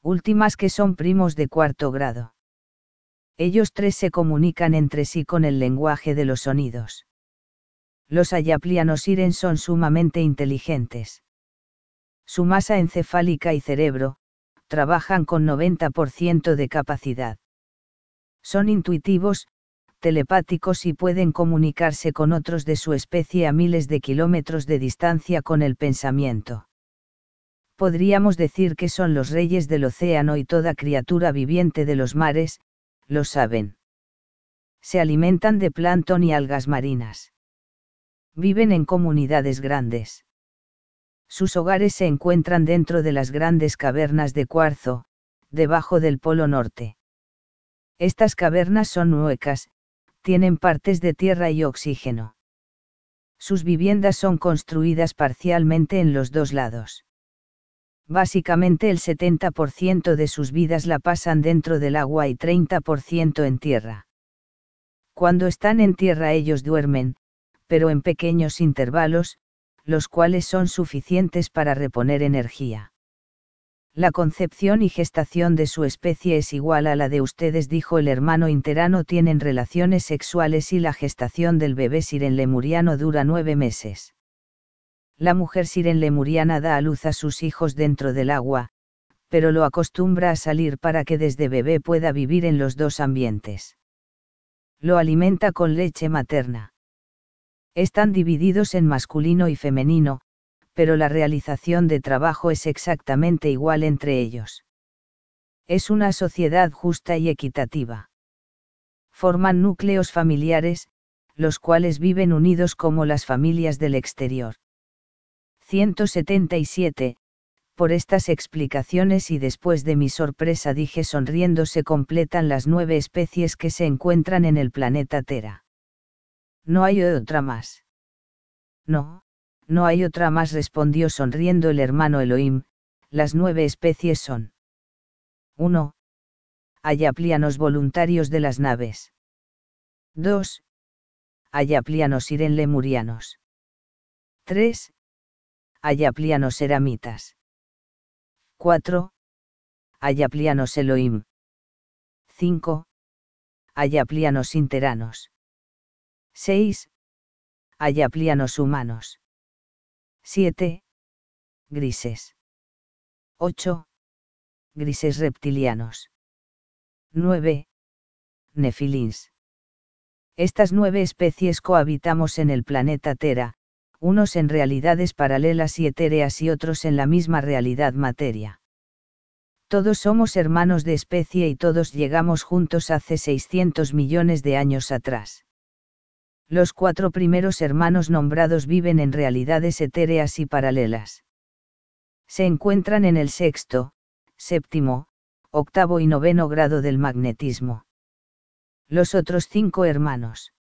últimas que son primos de cuarto grado. Ellos tres se comunican entre sí con el lenguaje de los sonidos. Los Ayapliano-Siren son sumamente inteligentes. Su masa encefálica y cerebro, trabajan con 90% de capacidad. Son intuitivos, telepáticos y pueden comunicarse con otros de su especie a miles de kilómetros de distancia con el pensamiento. Podríamos decir que son los reyes del océano y toda criatura viviente de los mares, lo saben. Se alimentan de plancton y algas marinas. Viven en comunidades grandes. Sus hogares se encuentran dentro de las grandes cavernas de cuarzo, debajo del Polo Norte. Estas cavernas son huecas, tienen partes de tierra y oxígeno. Sus viviendas son construidas parcialmente en los dos lados. Básicamente el 70% de sus vidas la pasan dentro del agua y 30% en tierra. Cuando están en tierra ellos duermen, pero en pequeños intervalos, los cuales son suficientes para reponer energía. La concepción y gestación de su especie es igual a la de ustedes, dijo el hermano interano. Tienen relaciones sexuales y la gestación del bebé siren lemuriano dura 9 meses. La mujer siren lemuriana da a luz a sus hijos dentro del agua, pero lo acostumbra a salir para que desde bebé pueda vivir en los dos ambientes. Lo alimenta con leche materna. Están divididos en masculino y femenino, pero la realización de trabajo es exactamente igual entre ellos. Es una sociedad justa y equitativa. Forman núcleos familiares, los cuales viven unidos como las familias del exterior. 177. Por estas explicaciones y después de mi sorpresa dije sonriendo, se completan las 9 especies que se encuentran en el planeta Tera. ¿No hay otra más? No. No hay otra más, respondió sonriendo el hermano Elohim. Las 9 especies son: 1. Ayaplianos voluntarios de las naves. 2. Ayaplianos siren lemurianos. 3. Ayaplianos eramitas. 4. Ayaplianos Elohim. 5. Ayaplianos interanos. 6. Ayaplianos humanos. 7. Grises. 8. Grises reptilianos. 9. Nefilins. Estas 9 especies cohabitamos en el planeta Tera, unos en realidades paralelas y etéreas y otros en la misma realidad materia. Todos somos hermanos de especie y todos llegamos juntos hace 600 millones de años atrás. Los 4 primeros hermanos nombrados viven en realidades etéreas y paralelas. Se encuentran en el sexto, séptimo, octavo y noveno grado del magnetismo. Los otros 5 hermanos